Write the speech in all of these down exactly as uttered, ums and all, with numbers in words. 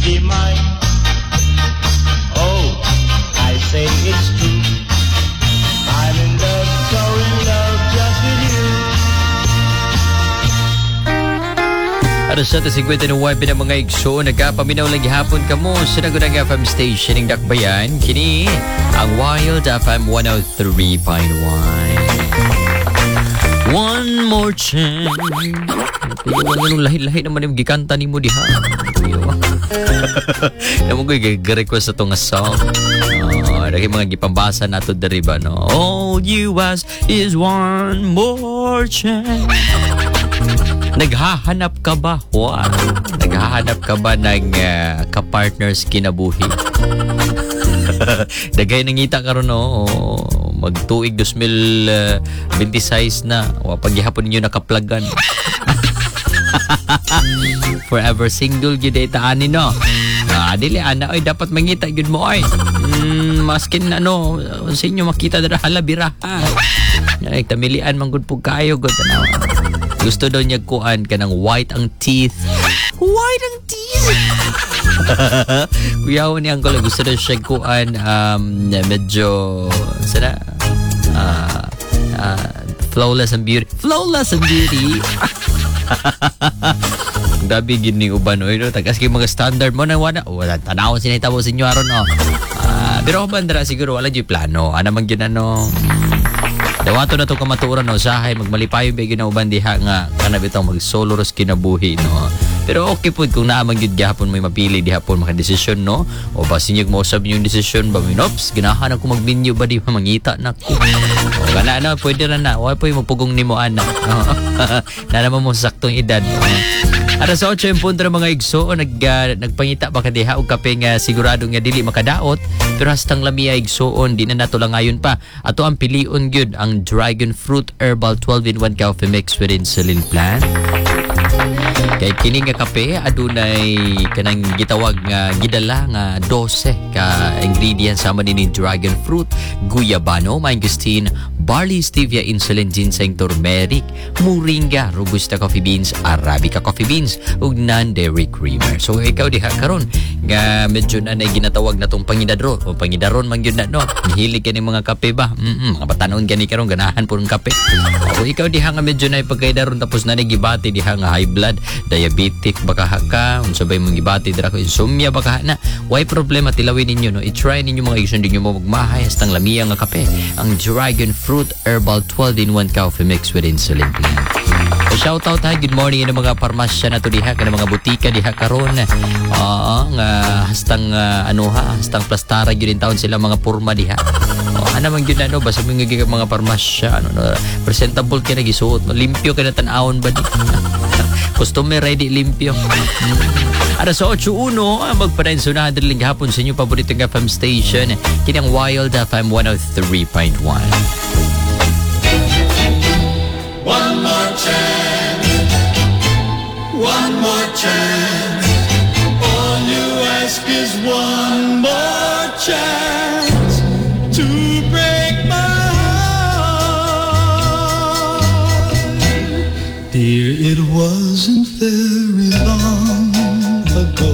be mine. Oh, I say it's true. I'm in love, so in love just with you. Alas sa tasigwenta ng wipe ng mga igso, nagkapaminaw lang gihapon ka mo sa nagunang F M station ng Dakbayan. Kini ang Wild F M one oh three point one. One more chance. Iyawan nga nung lahi-lahi naman yung gikanta ni mo diha. Naman ko i-request sa itong song. Oh, dahil mga gipambasa na ito dariba, no? All you ask is one more chance. Naghahanap ka ba? Wow. Naghahanap ka ba ng uh, kapartners kinabuhi? Dagay nangita ka ron, no? Magtuig two thousand twenty-six na. O, paghihapon ninyo nakaplagan. Forever single yun eh, taanin, no? Ah, dili, ana, oy, dapat mangita yun mo, oy. Mm, maskin, ano, sa inyo makita dara halabira, ha? Ay, tamilian, manggod po kayo, good, ano? Gusto daw niya kuan ka ng white ang teeth. White ang teeth? Kuyawan niya ang kula. Gusto daw siya kuan um, medyo sana uh, uh, flawless and beauty. Flawless and beauty? Dabi gini uban, oy, no? Tagas kayo mga standard mo na wala. Wala, tanawon sinitabo sa inyo aron, oh. Uh, pero bandara siguro wala dyan plano. Ano man yun, ano? Dawato na to kamaturan, no? Sahay, magmalipayo ba yun na uban diha nga kanab itong mag-solo ros kinabuhi, no? Pero okay po kung naamang yun gihapon may mapili dihapon makadesisyon, no? O ba sinyag mo usab yung desisyon ba, minops, ginahan ako mag-menu ba di mangita na ko. O gana na, pwede na na. Wala po yung mapugong ni mo, anak. Na naman mo saktong edad. Aras sa otso yung punto ng mga igso o nag, uh, nagpangita baka diha o kape nga sigurado nga dili makadaot pero hastang lamia igsoon di na nato lang ngayon pa. Ato ang pilion gyud ang Dragon Fruit Herbal twelve in one Coffee Mix with Insulin Plant. Kay kini nga kape adunay kanang gitawag nga gidala nga twelve ka ingredients sama ni Dragon Fruit, guyabano, mangosteen, barley, stevia, insulin, ginseng, turmeric, moringa, robusta coffee beans, arabica coffee beans, ug non-dairy creamer. So ikaw diha karon nga medyo na nay ginatawag na tong pangidadro o pangidaron man gyud na, no? Hilig kani mga kape ba? Mm mga batanon gani karon ganahan pud kape. O ikaw diha nga medyo na pagkaidaron tapos na gibati diha nga high blood, diabetic baka ka, unsa bay mong gibati dira ko insomnia baka na. Why problema tilawin ninyo, no? I-try ninyo mga igsoon dinyo mo magmahay hastang lamiya nga kape. Ang Dragon Fruit Herbal twelve in one Coffee Mix with Insulin Plant. So shout out ha, good morning ng mga parmasya na to diha, kanang mga butika diha karon. Oo, nga hastang uh, ano ha, hastang plastara gyud taon sila mga porma diha. Oh, ana man gyud ano basta mga mga parmasya ano, no, presentable kay nagisuot, limpyo kay tan-awon ba di. Customer ready limpyo. Ara sa eight one magpadayon sunod rin gahapon sa inyo paboritong F M station kinang Wild F M one oh three point one. One more chance, one more chance. All you ask is one more chance to break my heart. Dear, it wasn't very long ago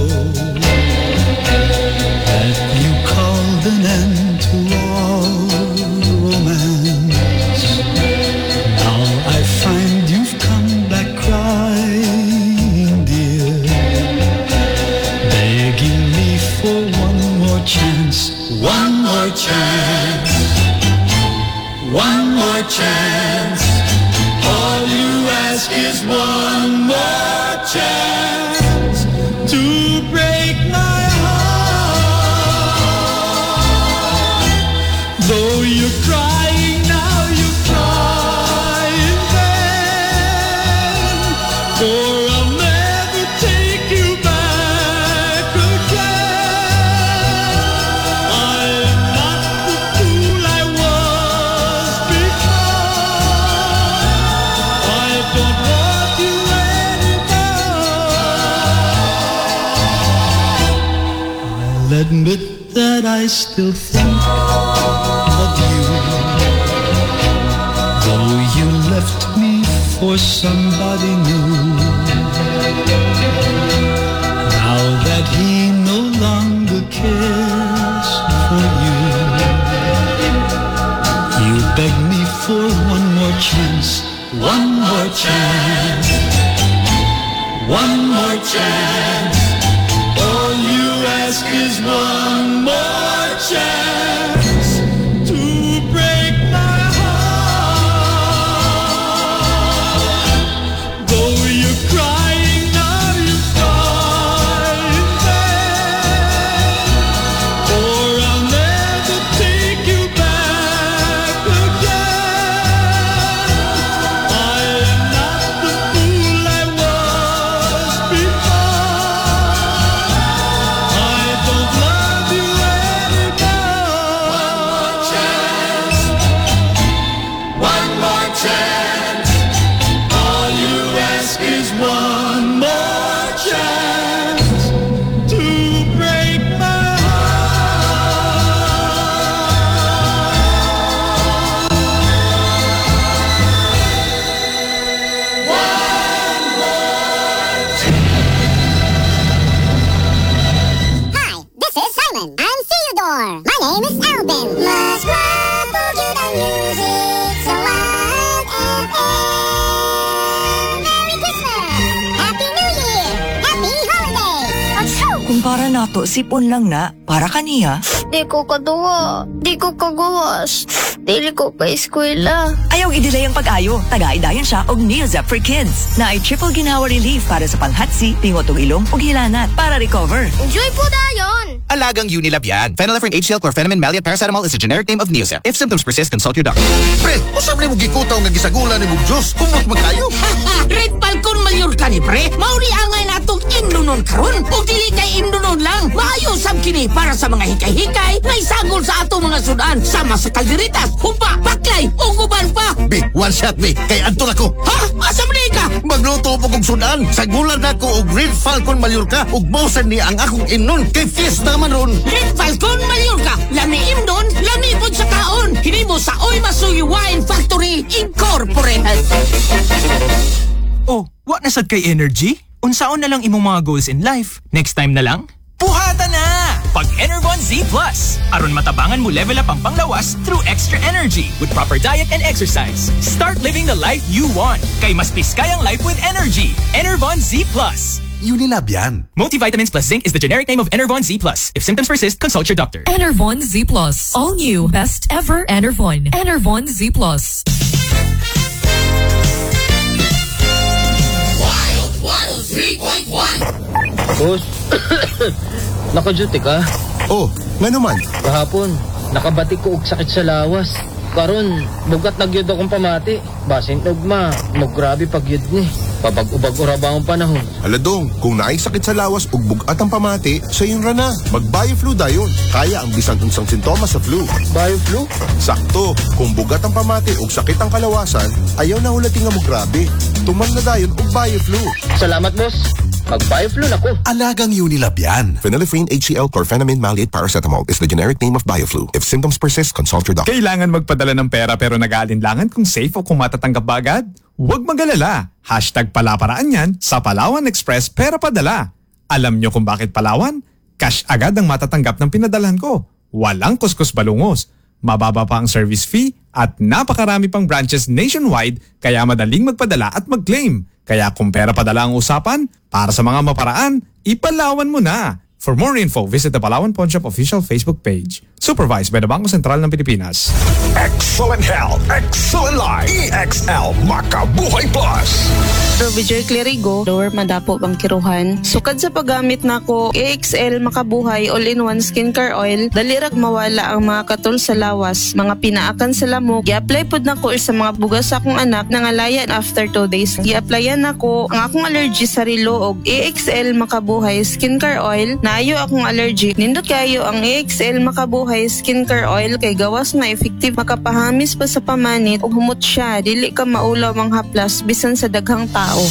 that you called an end to all romance. Now I find you've come back crying, dear, begging me for one more chance, one more chance, one more chance. All you ask is one more chance to break my heart. Though you're crying now, you cry in vain, for I'll never take you back again. I'm not the fool I was before. I don't want you anymore. I'll admit that I still think of you, though you left me for somebody new. Now that he more. My name is Alvin. Let's rock, boogie the music, so wild F M. Merry Christmas! Happy New Year! Happy Holidays! Achoo! Kumpara nato, sipon lang na. Para kaniya. Di ko kaduwa. Di ko kagawas. Dili ko pa eskwela. Ayaw i-delay ang pag-ayo. Taga-idayan siya og Neozep for Kids na ay triple ginawa relief para sa panghatsi, tingot og ilong ug hilanat para recover. Enjoy po dayon! Alagang Unilab yan. Phenylephrine, H C L, chlorpheniramine, maleate, paracetamol is the generic name of Neozep. If symptoms persist, consult your doctor. Pre, usap ni mo gikutaw nga gisagulan ni mong Diyos. Kumot magkayo. Red Falcon Mayor ka ni pre. Mauri angay natong imnunon karon. O dili kay imnunon lang. Maayo sab kini para sa mga hikay-hikay na isagol sa ato mga sudan. Sama sa kalderitas, humpa, baklay, o guban pa. Be, one shot be. Kay Anton ako. Ha? Asa man ka? Magluto po kong sudan. Sagulan na ko og Red Falcon Mallorca ug bawsan ni ang akong imnon kay fiesta man ron. Red Falcon Mallorca. Lami imnon, lami pod sa kaon. Hinimo sa Oy Masuy Wine Factory Incorporated. Oh, what nasad kay energy? Unsaon na lang imong mga goals in life? Next time na lang? Puhata na! Pag Enervon Z Plus. Aron matabangan mo level up ang panglawas through extra energy with proper diet and exercise. Start living the life you want. Kay mas piskayang life with energy. Enervon Z Plus. Unilab yan. Multivitamins plus zinc is the generic name of Enervon Z Plus. If symptoms persist, consult your doctor. Enervon Z Plus. All new. Best ever Enervon. Enervon Z Plus. Wild one oh three point one. Boss, naka-duty ka? Oh, nga naman. Kahapon, nakabatik ko og sakit sa lawas. Karon, bugat nagyod akong pamati. Basin ugma, maggrabe pagyod ni. Papag-ubag ora ba ang panahon? Aladong, kung naay sakit sa lawas ug bugat ang pamati, sa yun ra na. Mag-Bioflu dayon. Kaya ang bisan unsang sintomas sa flu. Bioflu? Sakto, kung bugat ang pamati ug sakit ang kalawasan, ayaw na hulating nga mo grabe. Tuman na dayon og Bioflu. Salamat, boss. Mag-Bioflu na ko. Alagang Unilab yan. Phenylephrine, H C L, chlorpheniramine, maleate, paracetamol is the generic name of Bioflu. If symptoms persist, consult your doctor. Kailangan magpadala ng pera pero nag-aalinlangan kung safe o kung matatanggap ba agad? Huwag magalala. Hashtag palaparaan yan sa Palawan Express Pera Padala. Alam nyo kung bakit Palawan? Cash agad ang matatanggap ng pinadalhan ko. Walang kuskus balungos. Mababa pa ang service fee at napakarami pang branches nationwide kaya madaling magpadala at mag-claim. Kaya kung pera padala ang usapan, para sa mga maparaan, ipalawan mo na. For more info, visit the Palawan Pawn Shop official Facebook page. Supervised by the Bangko Sentral ng Pilipinas. Excellent health, excellent life. E X L Makabuhay Plus. Robiger Clerigo, lower madapo bang kiruhan. Sukad sa paggamit nako E X L Makabuhay All-in-One Skincare Oil, dalirag mawala ang mga katol sa lawas, mga pinaakan sa lamok. I-apply pod nako sa mga bugas sa akong anak nangalayan after two days. I-applyan nako ang akong allergy sa rilo og E X L Makabuhay Skincare Oil. Naayo akong allergy. Nindot kayo ang E X L Makabuhay Skincare Oil kay gawas na effective makapahamis pa sa pamanit ug humot siya dili ka maulaw ang haplas bisan sa daghang tao.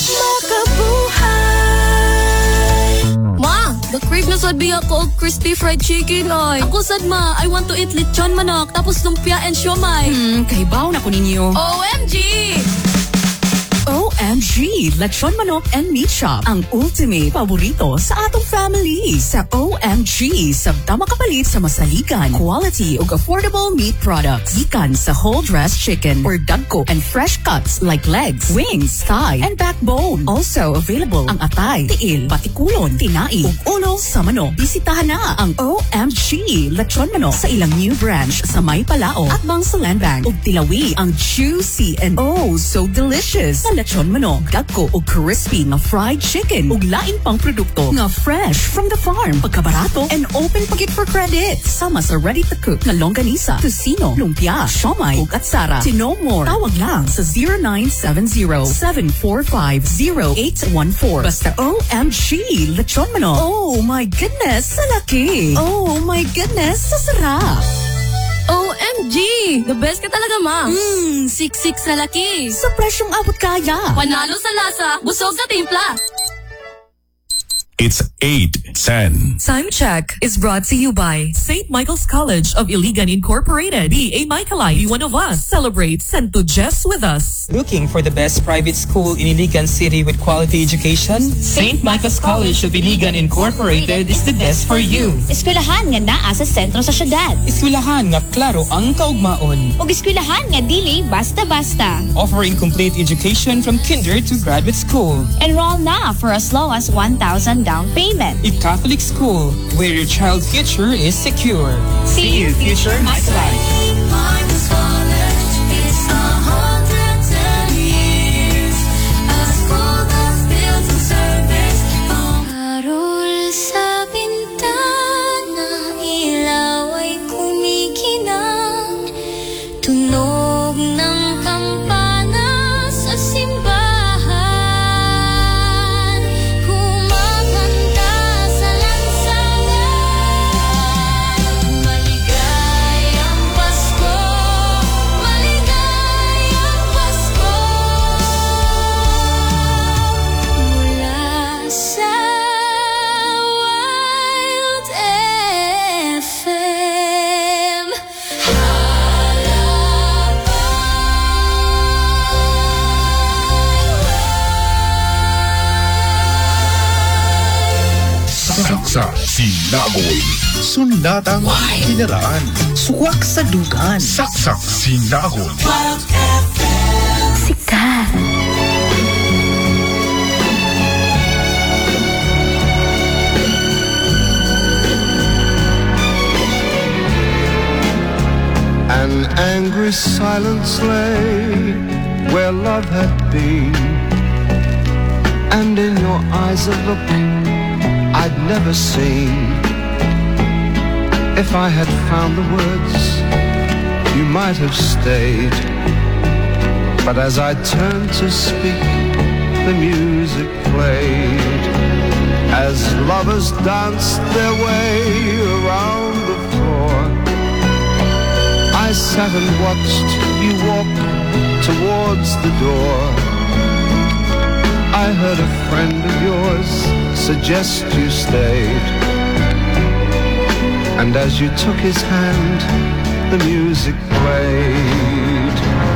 Makabuhay. Ma, the crave na sad biya ko og crispy fried chicken oy. Ako sad ma, I want to eat lechon manok tapos lumpia and siomai. Hmm, kay baw na ko ninyo. O M G! O M G! Lechon Manok and Meat Shop. Ang ultimate paborito sa atong family. Sa O M G, sabta makapalit sa masaligan, quality ug affordable meat products. Gikan sa whole dressed chicken or dagko and fresh cuts like legs, wings, thigh, and backbone. Also available ang atay, tiil, batikulon, tinai, ug ulo sa manok. Bisitahan na ang O M G Lechon Manok sa ilang new branch sa May Palao at Bang sa Land Bank ug Tilawi. Ang juicy and oh so delicious na lechon manok, dagko o crispy nga fried chicken ug lain pang produkto nga fresh from the farm, pagkabarato and open pagit for credit. Sama sa ready to cook nga longganisa, tocino, lumpia, siomai ug atsara. To know more, tawag lang sa zero nine seven zero, seven four five, zero eight one four. Basta O M G Lechon Manok. Oh my goodness, sa laki. Oh my goodness, sa sarap. O M G! The best ka talaga, ma! Mmm, siksik sa laki! Sa presyong abot kaya! Panalo sa lasa, busog sa timpla! It's eight ten. Time check is brought to you by Saint Michael's College of Iligan Incorporated. Be a Michaelite, be one of us. Celebrate Santo Jess with us. Looking for the best private school in Iligan City with quality education? Saint Michael's College of Iligan Incorporated is the best for you. Eskwelahan nga naa sa sentro sa syudad. Eskwelahan nga klaro ang kaugmaon. Ug eskwelahan nga dili basta-basta. Offering complete education from kinder to graduate school. Enroll na for as low as one thousand down payment. A Catholic school where your child's future is secure. See you, future Michaelite. Saksa Sinagoy. Sundatang Kinaraan. Suwak sa dugan. Saksak Sinagoy. Sikat. An angry silence lay where love had been, and in your eyes a look I'd never seen. If I had found the words, you might have stayed. But as I turned to speak, the music played. As lovers danced their way around the floor, I sat and watched you walk towards the door. I heard a friend of yours suggest you stayed, and as you took his hand, the music played.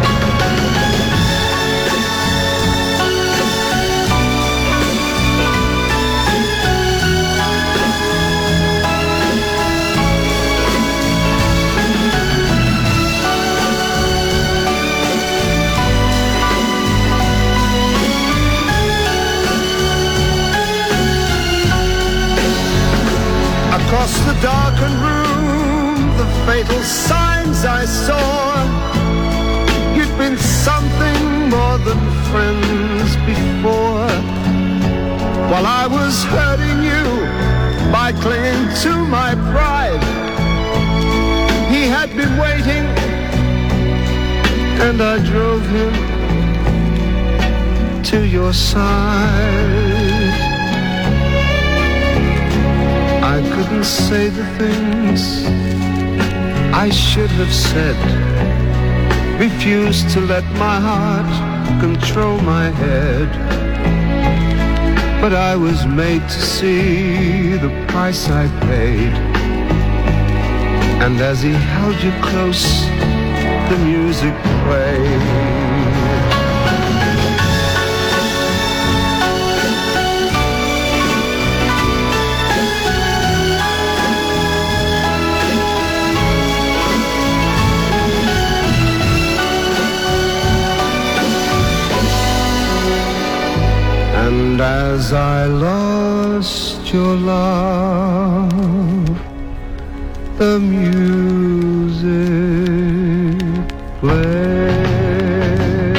Across the darkened room, the fatal signs I saw. You'd been something more than friends before. While I was hurting you by clinging to my pride, he had been waiting, and I drove him to your side. I couldn't say the things I should have said, refused to let my heart control my head. But I was made to see the price I paid, and as he held you close, the music played. And as I lost your love, the music played.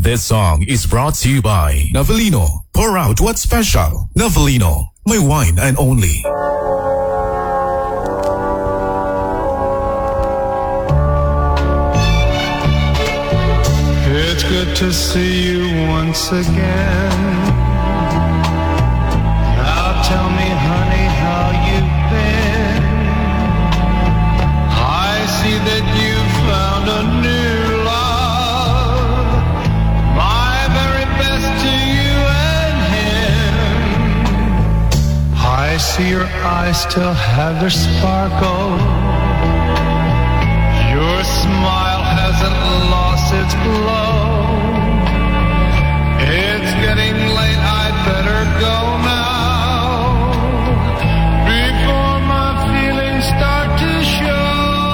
This song is brought to you by Novelino. Pour out what's special. Novelino, my wine and only. It's good to see you once again. Now tell me, honey, how you've been. I see that you found a new love. My very best to you and him. I see your eyes still have their sparkle. Your smile hasn't lost its glow. It's getting late, I'd better go now, before my feelings start to show.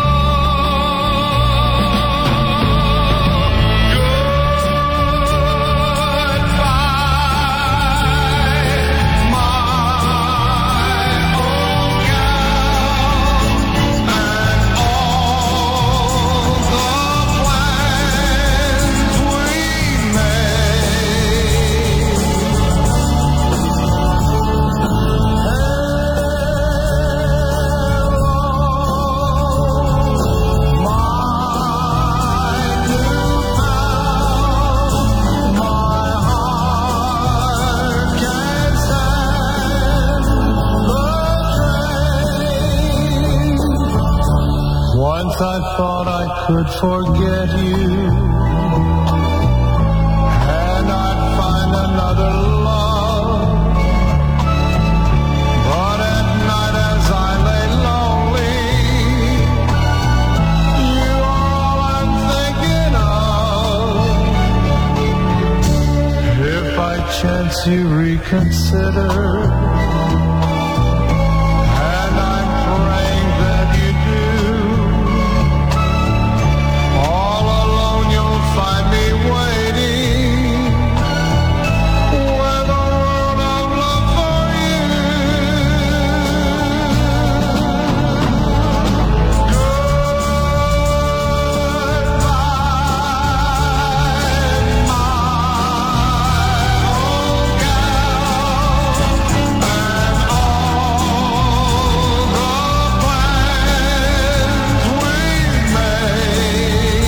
Once I thought I could forget you, and I'd find another love. But at night as I lay lonely, you are all I'm thinking of. If by chance you reconsider, and I'm praying that you do, find me waiting with a world of love for you. Goodbye, my old gal, and all the plans we've made.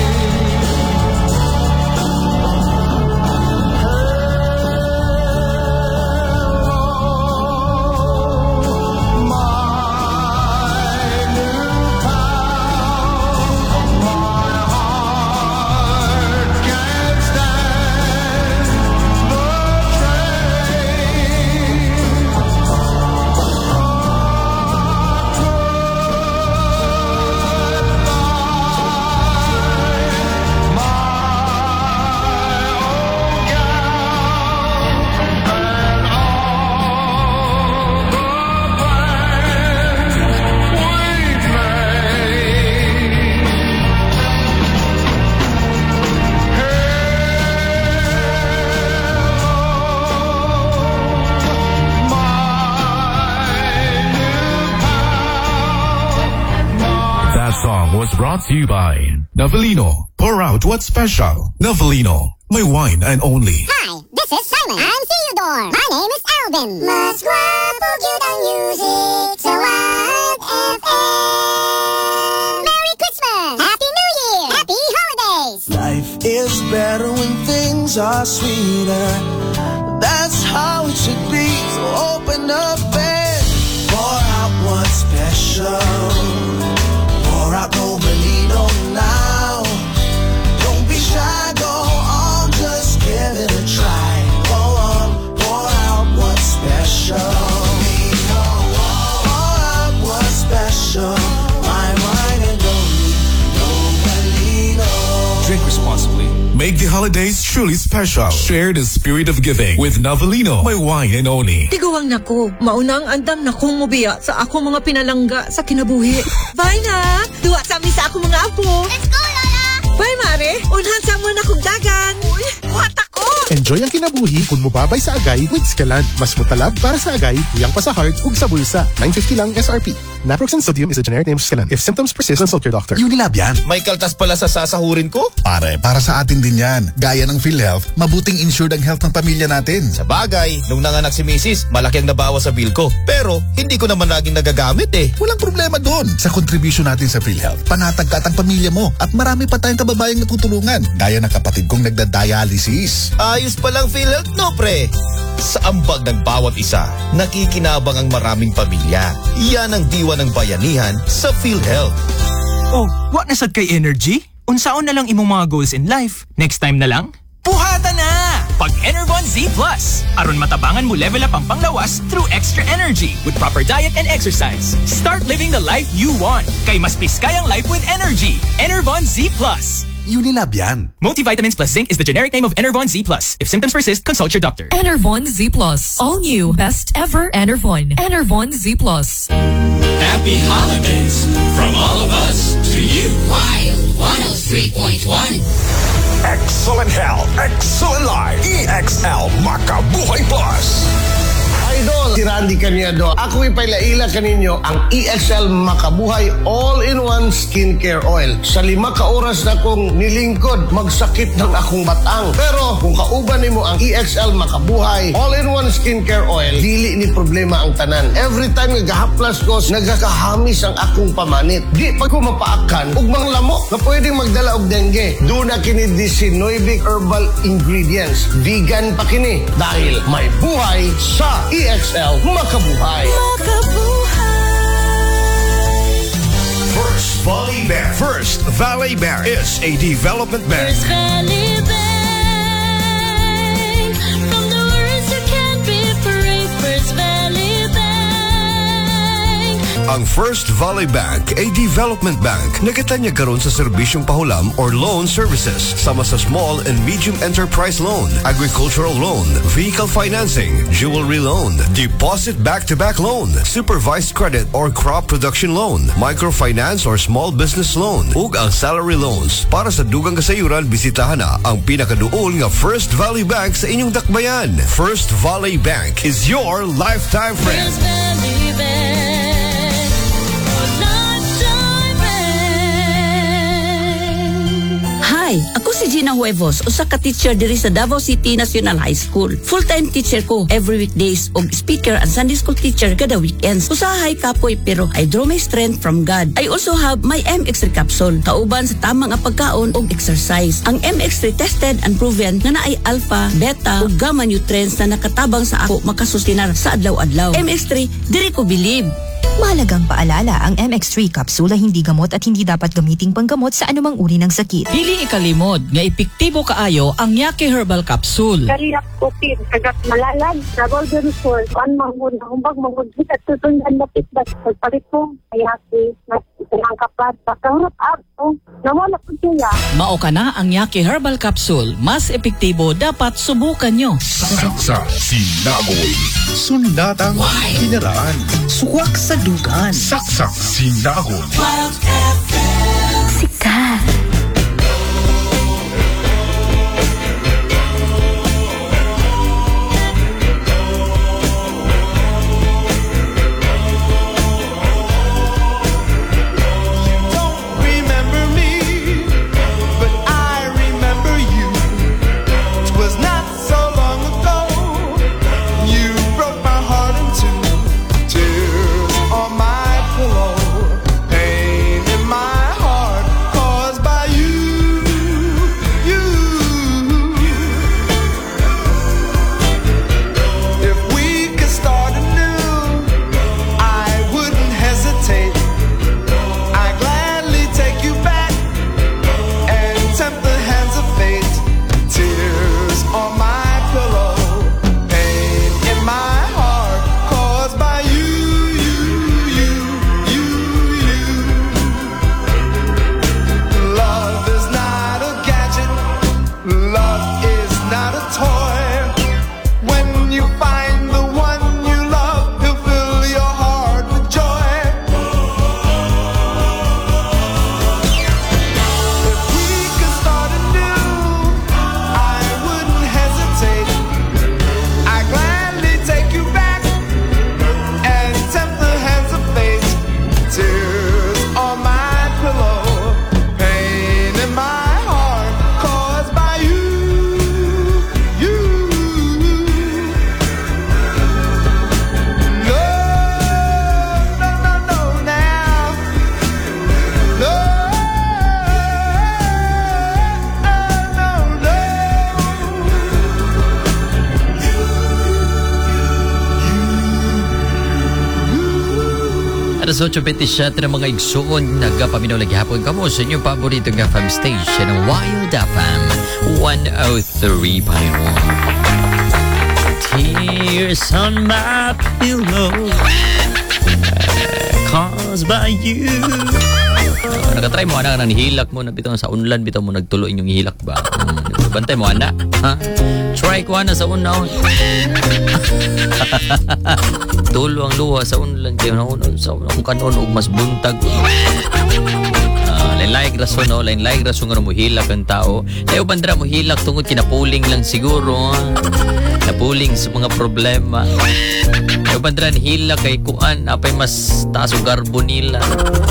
Song was brought to you by Novelino. Pour out what's special. Novelino, my wine and only. Hi, this is Simon. I'm Theodore. My name is Alvin. Mas guapo cute ang music sa Wild F M. Merry Christmas! Happy New Year! Happy holidays! Life is better when things are sweeter. That's how it should be. So open up and pour out what's special. Pour out Novelino now. Don't be shy, go on, just give it a try. Go on, pour out what's special. Pour out what's special. My wine and only Novelino. Drink responsibly. Make the holidays truly special. Share the spirit of giving with Novelino, my wine and only. Tiguang nako, maunang andam na kong mubiya sa ako mga pinalangga sa kinabuhi. Bye na! Duwa sa amin sa ako mga apo. Let's go, Lola! Bye, Mare! Unhan sa mo na kong dagan. Uy, what ako? Enjoy ang kinabuhi kung mubabay sa agay with Scalan. Mas mutalab para sa agay, huyang pa sa heart ug sa bulsa. nine fifty lang S R P. Naproxen sodium is a generic name of Scalan. If symptoms persist, consult your doctor. Unilab yan. May kaltas pala sa sasahurin ko? Pare, para sa atin din yan. Gaya ng PhilHealth, mabuting insured ang health ng pamilya natin. Sa bagay, nung nanganak si Missus, malaki ang nabawas sa bill ko. Pero, hindi ko naman laging nagagamit eh. Walang problema doon. Sa contribution natin sa PhilHealth, panatag ka at ang pamilya mo. At marami pa tayong kababayang natutulungan. Gaya ng kapatid kong nagda-dialysis. Ayos palang PhilHealth, no pre? Sa ambag ng bawat isa, nakikinabang ang maraming pamilya. Yan ang diwa ng bayanihan sa PhilHealth. Oh, what nasad kay energy? Unsaon na lang imong mga goals in life? Next time na lang? Puhata na! Pag Enervon Z Plus. Aron matabangan mo level up ang panglawas through extra energy with proper diet and exercise. Start living the life you want. Kay mas piskayang life with energy. Enervon Z Plus. Unilab yan. Multivitamins plus zinc is the generic name of Enervon Z Plus. If symptoms persist, consult your doctor. Enervon Z Plus. All new. Best ever Enervon. Enervon Z Plus. Happy holidays from all of us to you. Wild one oh three point one. Excellent health, excellent life. E X L Makabuhay Plus. Idol, si Randy Cañedo. Ako ipailaila kaninyo ang E X L Makabuhay All-in-One Skincare Oil. Sa lima ka oras na kong nilingkod, magsakit ng akong batang. Pero kung kauban nimo ang E X L Makabuhay All-in-One Skincare Oil, dili ni problema ang tanan. Every time nagahaplas ko, nagkakahamis ang akong pamanit. Di pa ko mapaakan ug mga lamok na pwedeng magdala og dengue. Doon na kini Disynovic herbal ingredients. Vegan pa kini dahil may buhay sa E X L Makabuhay. First Valley Bank. First Valley Bank is a development bank. First Valley Bank. From the words you can't be free. First Valley Bank. Ang First Valley Bank ay development bank na kitanya karon sa serbisyong pahulam or loan services sama sa small and medium enterprise loan, agricultural loan, vehicle financing, jewelry loan, deposit back-to-back loan, supervised credit or crop production loan, microfinance or small business loan, ug ang salary loans. Para sa dugang kasayuran, bisitahan na ang pinakaduol nga First Valley Bank sa inyong dakbayan. First Valley Bank is your lifetime friend. First Valley Bank. Hi, ako si Gina Huevos, usa ka teacher diri sa Davao City National High School. Full-time teacher ko every weekdays og speaker and Sunday school teacher kada weekends. Usahay kapoy pero I draw my strength from God. I also have my M X three capsule, kauban sa tamang nga pagkaon og exercise. Ang M X three tested and proven nga naay alpha, beta ug gamma nutrients na nakatabang sa ako makasustinar sa adlaw-adlaw. M X three, diri ko believe. Mahalagang paalala, ang M X three capsule ay hindi gamot at hindi dapat gamiting panggamot sa anumang uri ng sakit. Dili ikalimod nga epektibo kaayo ang Yake Herbal Capsule. Kariyak ko pin, kagat malalag, travel din for, on mahmud, humbag mahmud, kita tutundan na pitbat, pagpalit ko, Yake, mas ilang kapat, pagkahurap ako, nawala ko siya. Mao ka na ang Yake Herbal Capsule. Mas epektibo, dapat subukan nyo. Saksa Sinagoy. Sundatang kinaraan. Suwak sa dugan. Saksa Sinagoy. Sikat. Tears on my pillow, pain in my alas eight twenty-seven ng mga igsoon. Nagapaminaw lagi hapon kamo sa inyong paborito ng F M station ng Wild F M one oh three point one. Tears on my pillow caused by you. Uh, nakatry mo, anak, nanihilak mo na bitaw sa unlan, bitaw mo nagtulo inyong ihilak ba? Hmm, bantay mo, anak. Ha? Try ko, anak, sa unlan. Tulo ang luha sa unlan kayo na unon sa unlan. Kung kanon, og mas buntag. Uh, lain-laing rason, no? Lain-laing rason nga mo hilak ang tao. Layo bandra mo hilak tungod kinapuling lang siguro. Napuling sa mga problema. Layo bandra hilak kay kuan, apay mas taas o garbo nila.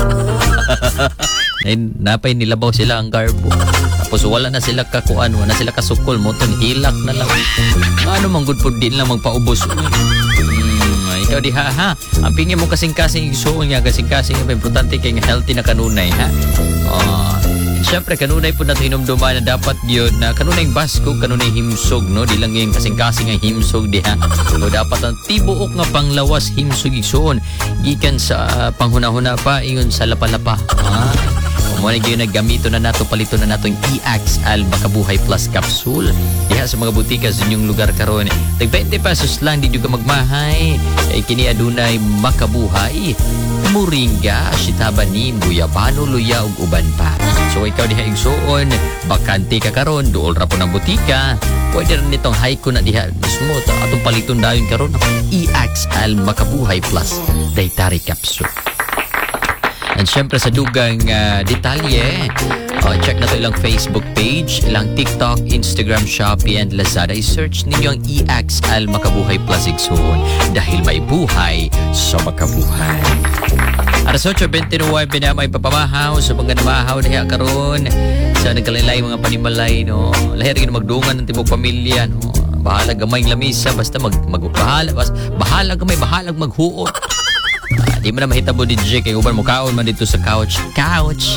Napay nilabaw sila ang garbo. Tapos wala na sila kakuan, wala na sila kasukol mo to, hilak na lang. Ano mang good food din lang magpaubos. Hmm, ikaw di ha ha. Ang pingin mo kasing-kasing igsoon nga, kasing-kasing nga importante kay healthy na kanunay ha. Oh, siyempre kanunay po natin hinumduman na dapat yun na kanunay basko, kanunay himsog, no? Di lang yung kasing-kasing ang himsog di ha. So dapat ang tibuok nga panglawas himsog igsoon. Gikan sa uh, panghuna-huna pa, ingon sa lapa-lapa. Ha? Muna yung naggamito na nato, palito na nato yung E X L Makabuhay Plus Capsule. Diha sa mga butika sa inyong lugar karon. Tag twenty pesos lang, di ka magmahay. Eh, kini adunay Makabuhay, Moringa, Shitabanim, Guyabano, Luya, ug uban pa. So ikaw diha igsuon, bakante ka karon, duol ra po ng butika. Pwede rin nitong hike ko na diha mismo. Atong paliton dayon karon E X L Makabuhay Plus Dietary Capsule. And syempre sa dugang uh, detalye, uh, check na to ilang Facebook page, ilang TikTok, Instagram, Shopee, and Lazada. I-search ninyo ang E X L Makabuhay Plus Igsoon dahil may buhay sa makabuhay. alas eight twenty-nine na may papamahaw sa mga namahaw na karon sa nagkalaylay mga panimalay, no? Lahir rin magdungan ng tibok pamilya, no? Bahala gamay ng lamisa, basta mag, mag bahala, basta, bahala gamay, bahalag maghuot. Ah, di mo na mahitabo D J kay uban mo kaon man dito sa couch. Couch.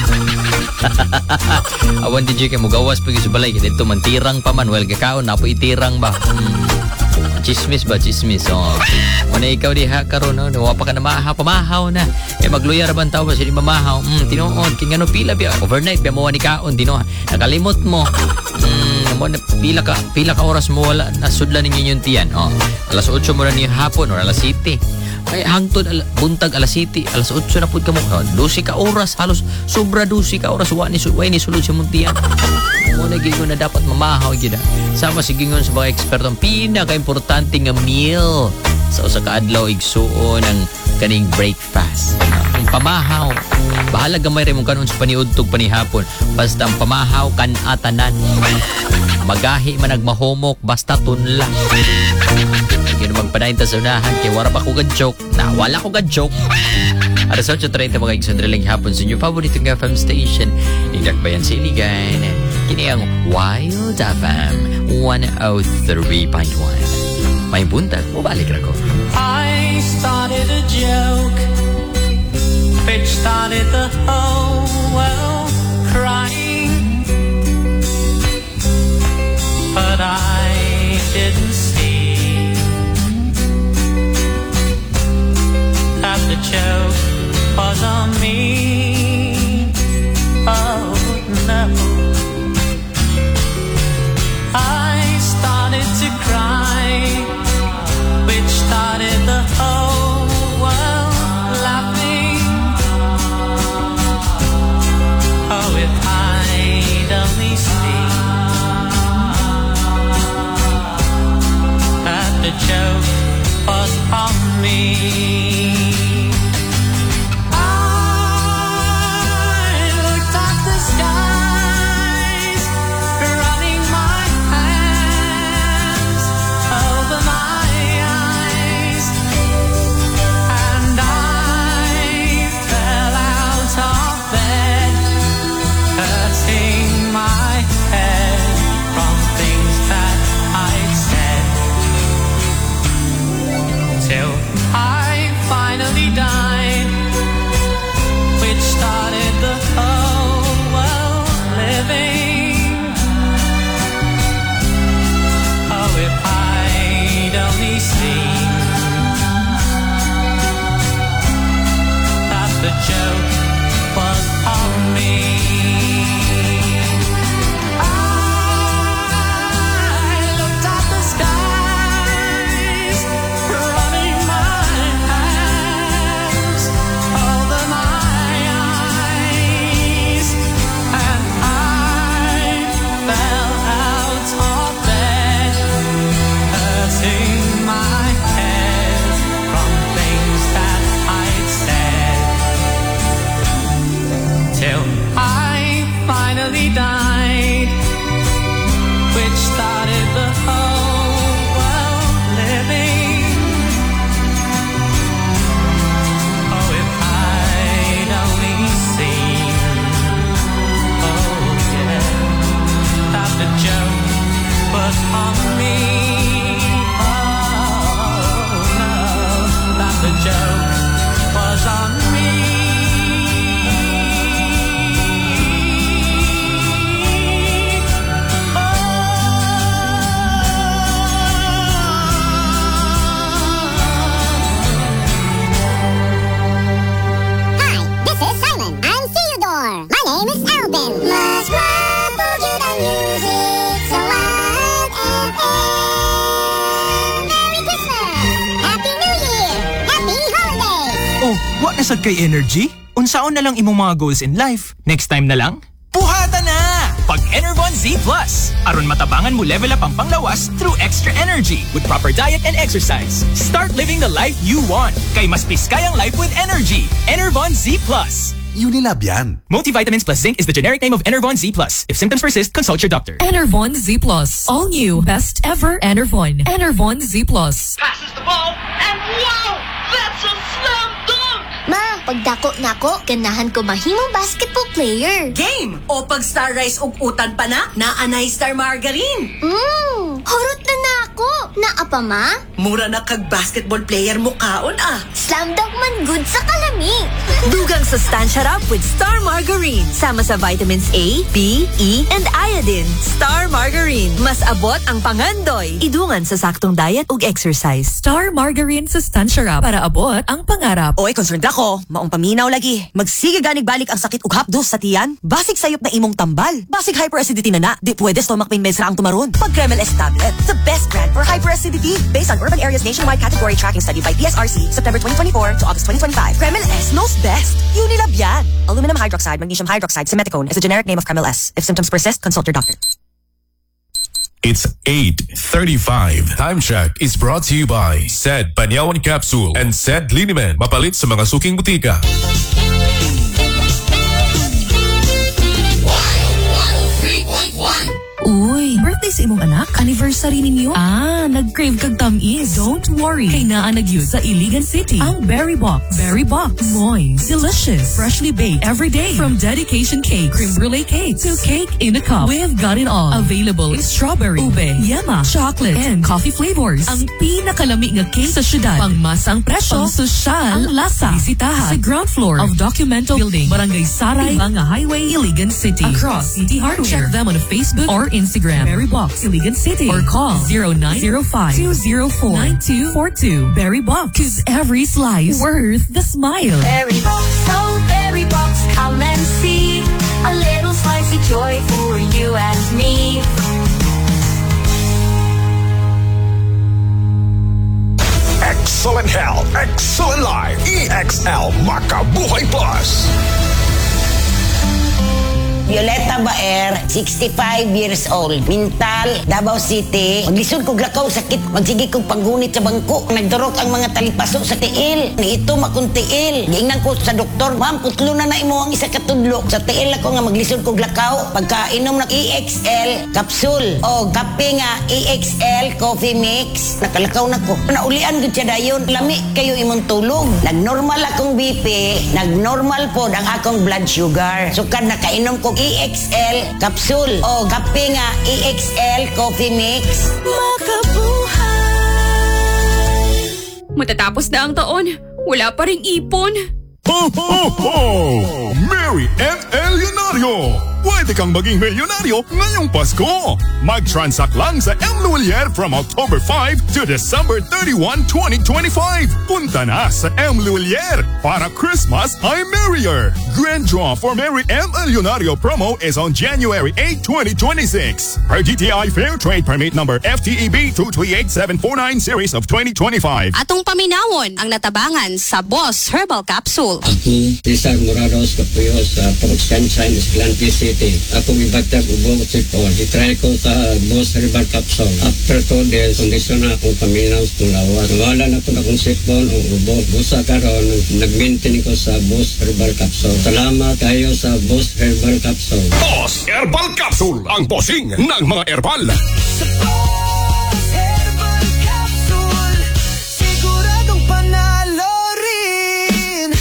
Awan D J kay mo gawas pag sa balay dito man tirang pa man well gakaon na po itirang ba. Hmm. Chismis ba chismis oh. Muna ikaw diha karon no, wa pa ka na maha pamahaw na. Eh magluya ra ban tawo ba sila mamahaw. Hmm, tinuod king ano pila biya overnight biya mo ni kaon dino. Nakalimot mo. Hmm, mo na pila ka pila ka oras mo wala nasudlan ninyo yung tiyan. Oh. alas eight mo na ni hapon or alas siete. Ay hangtod al- buntag alas siete, alas eight na pud kamo. twelve ka oras, halos sobra twelve ka oras wa ni wa ni sulod sa muntian. Mo na gyud na dapat mamahaw gyud. Sama si gingon sa mga eksperto ang pinaka-importante nga meal sa usa ka adlaw igsuon ang kaning breakfast. Ang pamahaw. Bahala gamay ra mo kanon sa paniudtog panihapon. Basta ang pamahaw kan atanan. Magahi man nagmahomok basta tunla. Yun magpadayin ta sa unahan kay wala pa ko ga-joke na wala ko ga-joke. alas eight thirty mga igsoon hapon sa inyo paboritong F M station Indakbayan Siligan. Kini ang Wild F M one oh three point one. May buntag, mubalik ra ko. I started a joke which started the whole world crying, but I didn't see that the joke was on me. Oh no, I started to cry, which started the whole world laughing. na sad kay energy? Unsaon na lang imong mga goals in life? Next time na lang? Puhata na! Pag Enervon Z Plus. Aron matabangan mo level up ang panglawas through extra energy with proper diet and exercise. Start living the life you want. Kay mas piskayang life with energy. Enervon Z Plus. Unilab yan. Multivitamins plus zinc is the generic name of Enervon Z Plus. If symptoms persist, consult your doctor. Enervon Z Plus. All new. Best ever Enervon. Enervon Z Plus. Passes the ball and wow! That's a slam dunk! Ma, pagdako nako, ganahan ko mahimong basketball player. Game! O pag star rice ug utan pa na, naanay star margarine. Mmm, hurot na na ako. Naa pa ma? Mura na kag basketball player mo kaon ah. Slam dunk man good sa kalami. Dugang sustansya rap with Star Margarine. Sama sa vitamins A, B, E, and iodine. Star Margarine. Mas abot ang pangandoy. Idungan sa saktong diet ug exercise. Star Margarine sustansya rap para abot ang pangarap. Oy, concerned ako. Maong paminaw lagi. Magsige ganig balik ang sakit ug hapdos sa tiyan. Basig sayop na imong tambal. Basig hyperacidity na na. Di pwede stomach pain meds ra ang tumaron. Pag Kremel S tablet. The best brand for hyperacidity. Based on Urban Areas Nationwide Category Tracking Study by P S R C, September twenty twenty-four to August twenty twenty-five. Kremel S knows best. Unilab yan. Aluminum hydroxide, magnesium hydroxide, simeticone is a generic name of Kremel S. If symptoms persist, consult your doctor. It's eight thirty-five. Time check is brought to you by Said Banyawan Capsule and Said Linimen. Mapalit sa mga suking butika. Uy, birthday sa imong anak? Anniversary ninyo? Ah, nag-crave kag tamis. Don't worry. Kay naa nagyud sa Iligan City. Ang Berry Box. Berry Box. Moist. Delicious. Freshly baked every day. From dedication cake, creme brulee cake, to cake in a cup. We've got it all. Available in strawberry, ube, yema, chocolate, and coffee flavors. Ang pinakalami nga cake sa syudad. Pangmasang presyo, sosyal, ang lasa. Bisitahan sa ground floor of Documento Building, Barangay Saray, Ibanga Highway, Iligan City. Across City Hardware. Check them on Facebook or Instagram. Berry Box, Iligan City. Or call zero nine zero five, two zero four, nine two four two. Berry Box. Cause every slice worth the smile. Berry Box, oh Berry Box, come and see a little slice of joy for you and me. Excellent health, excellent life. E X L Makabuhay Plus. Violeta Baer, sixty-five years old. Mintal, Davao City. Maglisod kog lakaw sakit. Magsige kog panggunit sa bangko. Nagdurok ang mga talipaso sa tiil. Ito makong tiil. Giingnan ko sa doktor, ma'am, putlo na na imo ang isa katudlo. Sa tiil ako nga maglisod kog lakaw. Pagkainom ng E X L capsule o kape nga E X L coffee mix. Nakalakaw na ko. Naulian gud siya dayon. Lami kayo imong tulog. Nagnormal akong B P. Nagnormal pod ang akong blood sugar. Sukad nakainom kog E X L capsule o kape nga E X L coffee mix. Makabuhay! Matatapos na ang taon, wala pa ring ipon. Ho, ho, ho! Merry M. Elionario! Pwede kang maging milyonaryo ngayong Pasko! Mag-transact lang sa M. Lulier from October five to December thirty-first, twenty twenty-five. Punta na sa M. Lulier para Christmas ay merrier! Grand draw for Merry M. Elionario promo is on January eighth, twenty twenty-six. Per G T I Fair Trade Permit number F T E B two three eight seven four nine series of twenty twenty-five. Atong paminawon ang natabangan sa Boss Herbal Capsule. Ako, Cesar Morados, kapuyo sa Pagsansan, Escalante City. Ako mibatag ubong sipon. Itry ko sa Boss Herbal Capsule. After two days, kondisyon na akong paminaw sa tulawat. Wala na po na akong sipon o ubong. Busa karon, nag-maintain ko sa Boss Herbal Capsule. Salamat kayo sa Boss Herbal Capsule. Boss Herbal Capsule, ang bossing ng mga herbal. Siguradong panalo rin.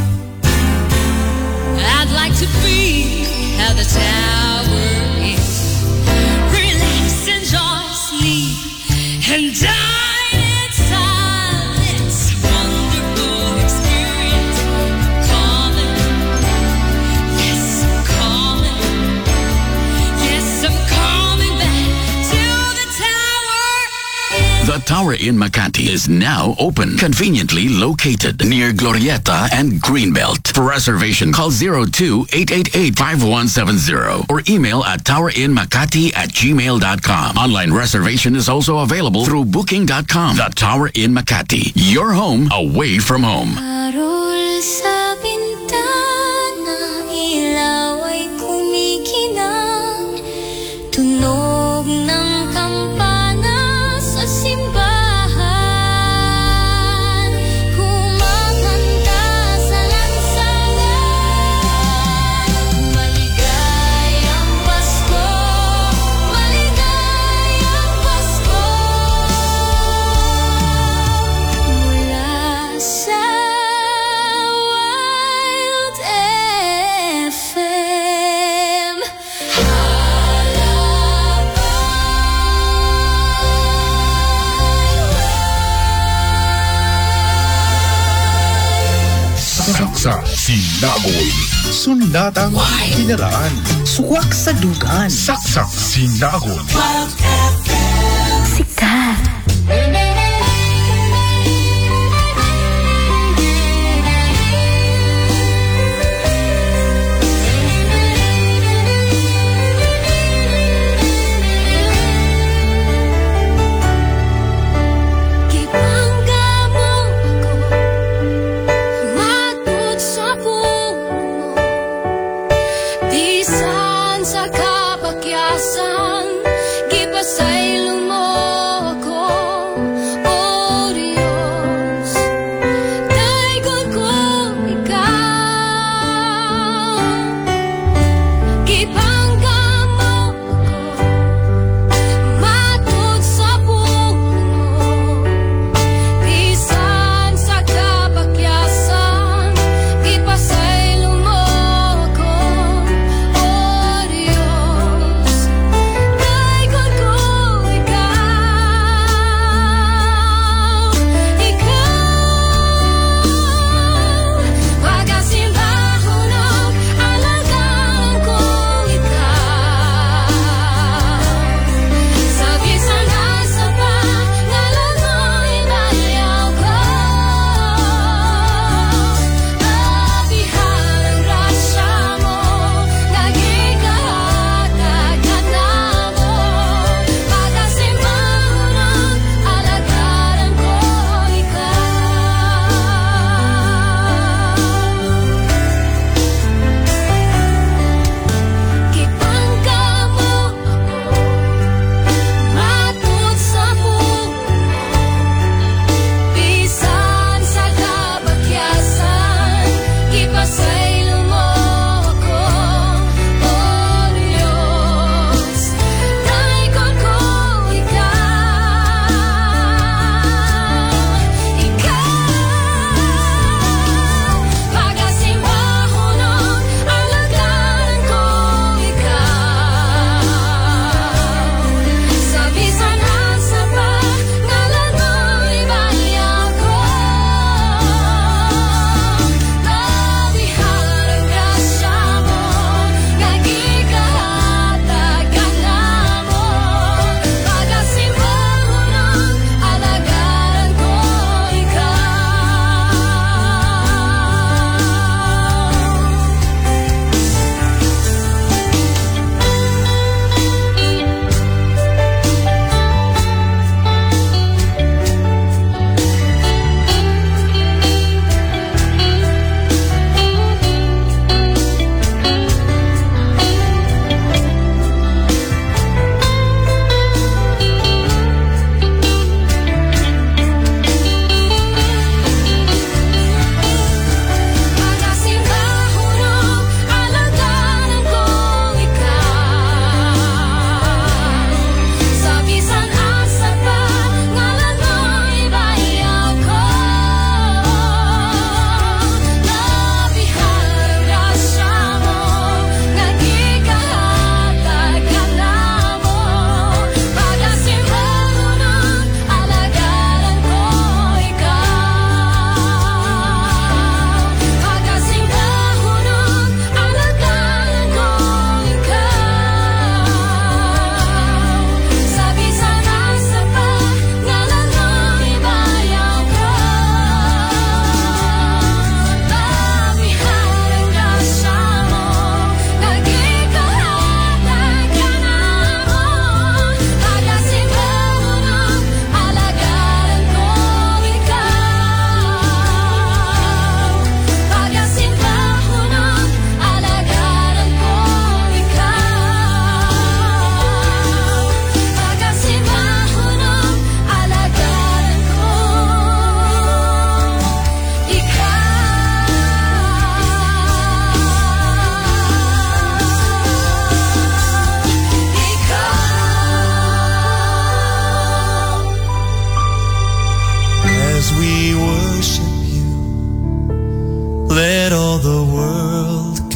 I'd like to be how the tower is. Relax, enjoy, sleep, and die in silence. Wonderful experience. Calling, yes, I'm calling. Yes, I'm coming back to the tower. The Tower Inn Makati is now open, conveniently located near Glorieta and Greenbelt. For reservation, call zero two eight eight eight five one seven zero or email at towerinmakati at gmail dot com. Online reservation is also available through booking dot com. The Tower Inn Makati, your home away from home. Parol sa bintana, ilaw ay kumikinang, tunog ng kampana sa simbahan, kumamanta sa lansangan. Maligayang Pasko, maligayang Pasko, mula sa Wild F M. Saksa Sinagoy. Sundatang Kinaraan. Suwak sa dugan. Saksak Sinagoy. Sikat. Kipangga mo ako, matut sa puno, disan sa kapakyasan, gipasaylo mo ako, o Diyos, daigod ko ikaw. Kipangga mo ako, matut sa puno, bisan sa kapakyasan, ipasaylo mo ako, o Diyos,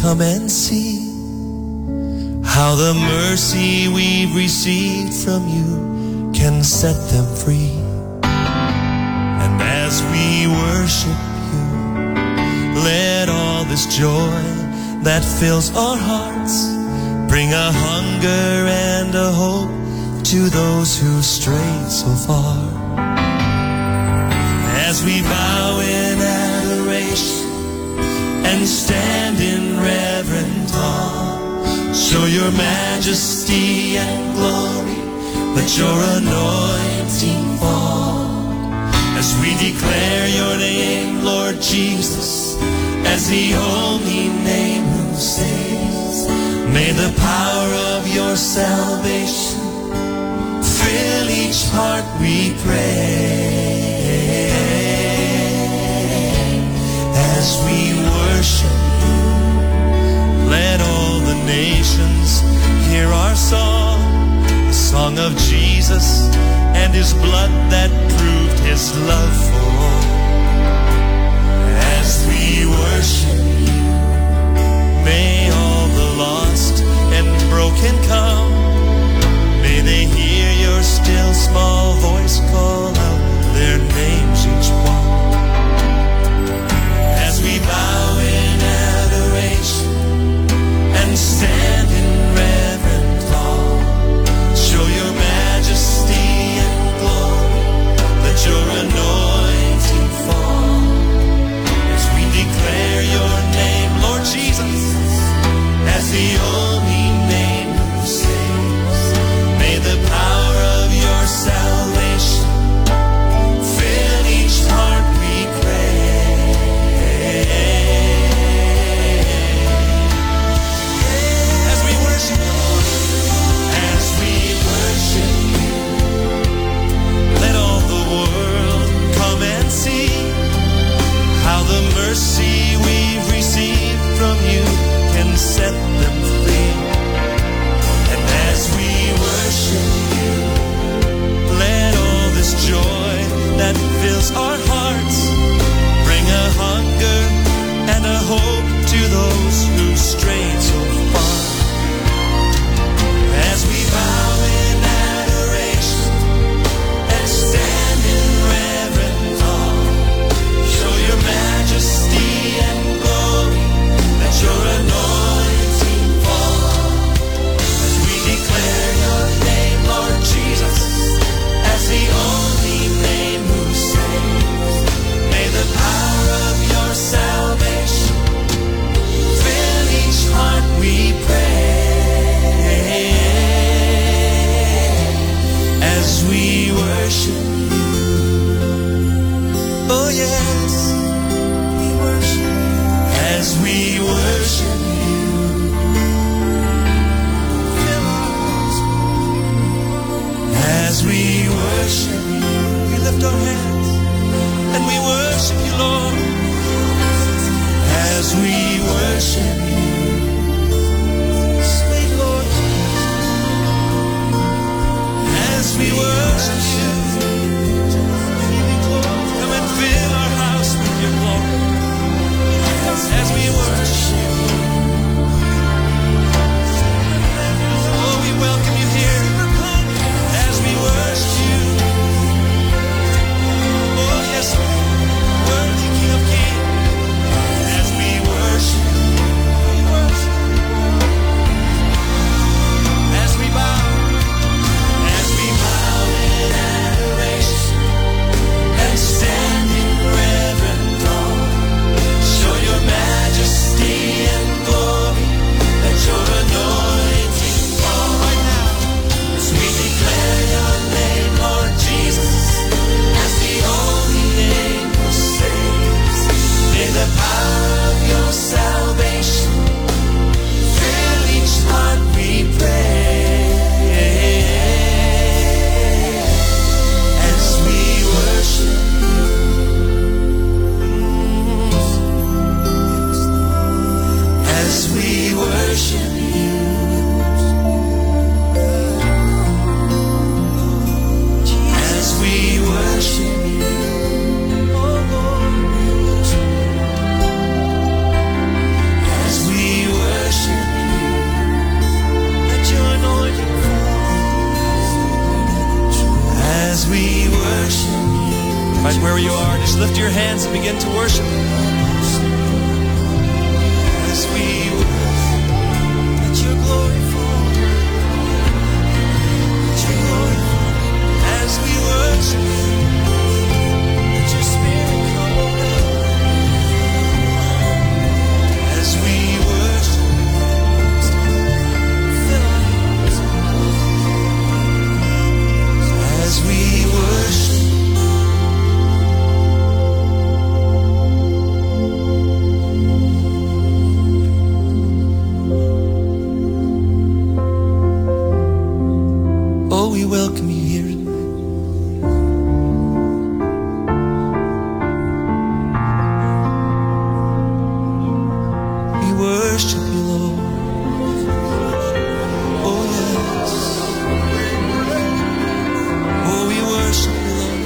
come and see how the mercy we've received from you can set them free. And as we worship you, let all this joy that fills our hearts bring a hunger and a hope to those who strayed so far. As we bow in adoration and stand in reverent awe, show your majesty and glory, let your anointing fall. As we declare your name, Lord Jesus, as the only name who saves, may the power of your salvation fill each heart, we pray. As we worship you, let all the nations hear our song, the song of Jesus and his blood that proved his love for all. As we worship you, may all the lost and broken come. May they hear your still small voice call out their names each one. As we bow in adoration and stand in reverent awe, show your majesty and glory, let your anointing fall. As we declare your name, Lord Jesus, as the only name who saves, may the power of your salvation fill each heart, we pray. As we worship you, as we worship you, let all the world come and see how the mercy we've received from you can set them free. And as we worship you, let all this joy that fills our hearts bring a hunger and a hope to those who strayed so far. As we bow in adoration and stand in reverent awe, show your majesty and glory, let your anointing fall. As we declare your name, Lord Jesus, as the only name who saves, may the power of your salvation fill each heart, we pray. As we worship you, oh yes, we worship. As we worship you, fill our hearts. As we worship you, we lift our hands and we worship you, Lord. As we worship you, sweet Lord. As we worship you, come and fill our house with your glory. As we worship you, oh, we welcome you here. As we worship you, oh yes, worthy King of Kings. As we worship you, we worship you. As we bow, as we bow in adoration and stand in reverent awe, show your majesty and glory, let your anointing fall right now. As we declare your name, Lord Jesus, as the only name who saves, may the power of your salvation fill each heart, we pray. As we worship as we worship you, as we worship you, oh Lord, as we worship wherever you are, just lift your hands and begin to worship. As we worship, let your glory fall. Let your glory fall. As we worship, let your spirit come down. As we worship, fill our hearts. As we worship. Oh, we welcome you here tonight. We worship you, Lord. Oh, yes. Oh, we worship you, Lord.